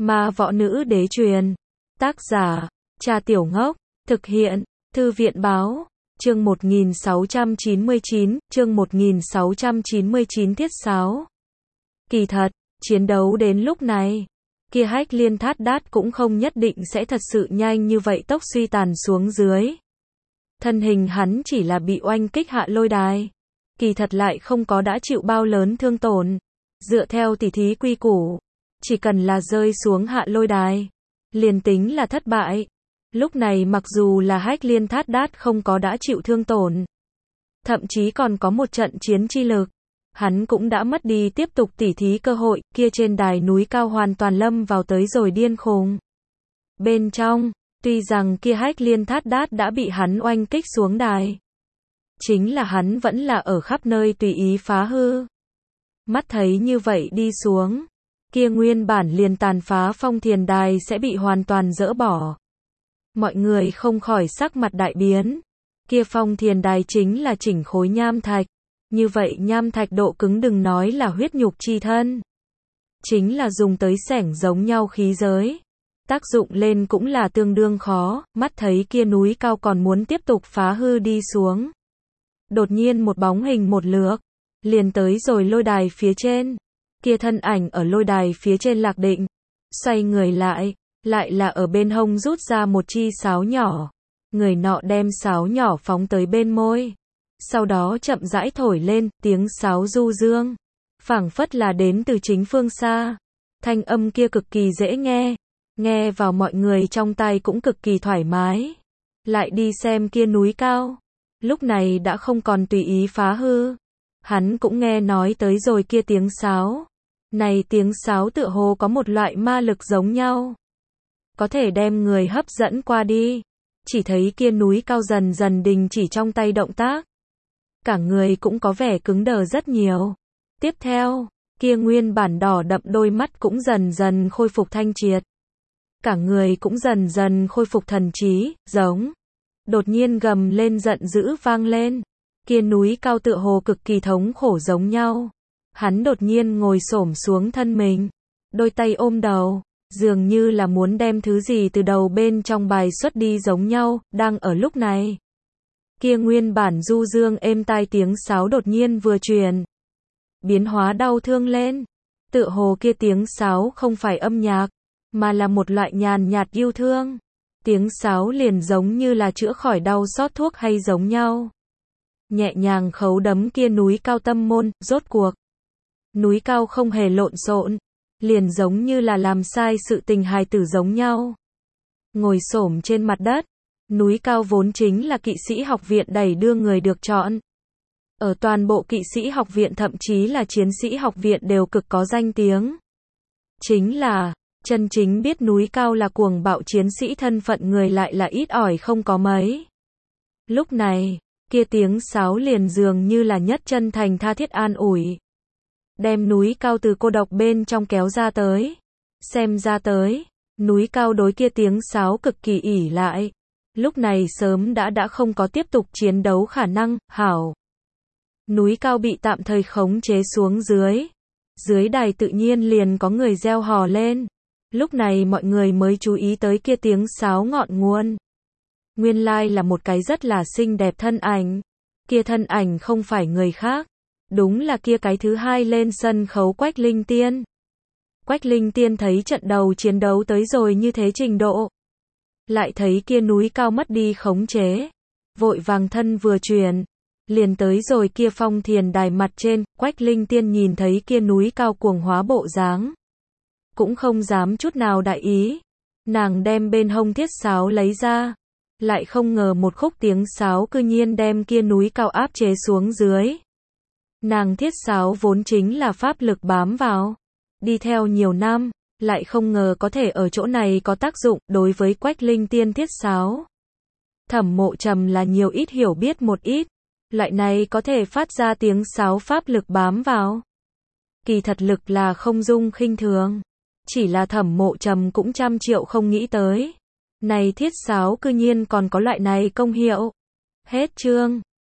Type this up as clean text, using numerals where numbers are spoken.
Ma Võ Nữ Đế truyền. Tác giả, Cha Tiểu Ngốc. Thực hiện, Thư viện báo. Chương 1699, Thiết Sáo. Kỳ thật, chiến đấu đến lúc này, kia Hách Liên Thát Đát cũng không nhất định sẽ thật sự nhanh như vậy tốc suy tàn xuống dưới. Thân hình hắn chỉ là bị oanh kích hạ lôi đài, kỳ thật lại không có đã chịu bao lớn thương tổn. Dựa theo tỉ thí quy củ, chỉ cần là rơi xuống hạ lôi đài, liền tính là thất bại. Lúc này mặc dù là Hách Liên Thát Đát không có đã chịu thương tổn, thậm chí còn có một trận chiến chi lực, hắn cũng đã mất đi tiếp tục tỉ thí cơ hội. Kia trên đài núi cao hoàn toàn lâm vào tới rồi điên khùng. Bên trong, tuy rằng kia Hách Liên Thát Đát đã bị hắn oanh kích xuống đài, chính là hắn vẫn là ở khắp nơi tùy ý phá hư. Mắt thấy như vậy đi xuống, kia nguyên bản liền tàn phá phong thiền đài sẽ bị hoàn toàn dỡ bỏ. Mọi người không khỏi sắc mặt đại biến. Kia phong thiền đài chính là chỉnh khối nham thạch. Như vậy nham thạch độ cứng đừng nói là huyết nhục chi thân, chính là dùng tới xẻng giống nhau khí giới, tác dụng lên cũng là tương đương khó. Mắt thấy kia núi cao còn muốn tiếp tục phá hư đi xuống, đột nhiên một bóng hình một lướt, liền tới rồi lôi đài phía trên. Kia thân ảnh ở lôi đài phía trên lạc định, xoay người lại là ở bên hông rút ra một chi sáo nhỏ. Người nọ đem sáo nhỏ phóng tới bên môi, sau đó chậm rãi thổi lên, tiếng sáo du dương, phảng phất là đến từ chính phương xa. Thanh âm kia cực kỳ dễ nghe, nghe vào mọi người trong tai cũng cực kỳ thoải mái. Lại đi xem kia núi cao, lúc này đã không còn tùy ý phá hư. Hắn cũng nghe nói tới rồi kia tiếng sáo. Này tiếng sáo tựa hồ có một loại ma lực giống nhau, có thể đem người hấp dẫn qua đi. Chỉ thấy kia núi cao dần dần đình chỉ trong tay động tác, cả người cũng có vẻ cứng đờ rất nhiều. Tiếp theo, kia nguyên bản đỏ đậm đôi mắt cũng dần dần khôi phục thanh triệt, cả người cũng dần dần khôi phục thần trí, giống. Đột nhiên gầm lên giận dữ vang lên. Kia núi cao tựa hồ cực kỳ thống khổ giống nhau. Hắn đột nhiên ngồi xổm xuống thân mình, đôi tay ôm đầu, dường như là muốn đem thứ gì từ đầu bên trong bài xuất đi giống nhau. Đang ở lúc này, kia nguyên bản du dương êm tai tiếng sáo đột nhiên vừa truyền, biến hóa đau thương lên. Tựa hồ kia tiếng sáo không phải âm nhạc, mà là một loại nhàn nhạt yêu thương. Tiếng sáo liền giống như là chữa khỏi đau xót thuốc hay giống nhau, nhẹ nhàng khấu đấm kia núi cao tâm môn. Rốt cuộc, núi cao không hề lộn xộn, liền giống như là làm sai sự tình hài tử giống nhau. Ngồi xổm trên mặt đất, núi cao vốn chính là kỵ sĩ học viện đẩy đưa người được chọn. Ở toàn bộ kỵ sĩ học viện thậm chí là chiến sĩ học viện đều cực có danh tiếng. Chính là, chân chính biết núi cao là cuồng bạo chiến sĩ thân phận người lại là ít ỏi không có mấy. Lúc này, kia tiếng sáo liền dường như là nhất chân thành tha thiết an ủi, đem núi cao từ cô độc bên trong kéo ra tới. Xem ra tới, núi cao đối kia tiếng sáo cực kỳ ỷ lại. Lúc này sớm đã không có tiếp tục chiến đấu khả năng. Hảo. Núi cao bị tạm thời khống chế xuống dưới. Dưới đài tự nhiên liền có người reo hò lên. Lúc này mọi người mới chú ý tới kia tiếng sáo ngọn nguồn. Nguyên lai là một cái rất là xinh đẹp thân ảnh. Kia thân ảnh không phải người khác, đúng là kia cái thứ hai lên sân khấu Quách Linh Tiên. Quách Linh Tiên thấy trận đầu chiến đấu tới rồi như thế trình độ, lại thấy kia núi cao mất đi khống chế, vội vàng thân vừa chuyển, liền tới rồi kia phong thiền đài mặt trên. Quách Linh Tiên nhìn thấy kia núi cao cuồng hóa bộ dáng, cũng không dám chút nào đại ý. Nàng đem bên hông thiết sáo lấy ra, lại không ngờ một khúc tiếng sáo cư nhiên đem kia núi cao áp chế xuống dưới. Nàng thiết sáo vốn chính là pháp lực bám vào, đi theo nhiều năm, lại không ngờ có thể ở chỗ này có tác dụng. Đối với Quách Linh Tiên thiết sáo, Thẩm Mộ Trầm là nhiều ít hiểu biết một ít. Loại này có thể phát ra tiếng sáo pháp lực bám vào, kỳ thật lực là không dung khinh thường. Chỉ là Thẩm Mộ Trầm cũng trăm triệu không nghĩ tới, này thiết sáo cư nhiên còn có loại này công hiệu. Hết chương.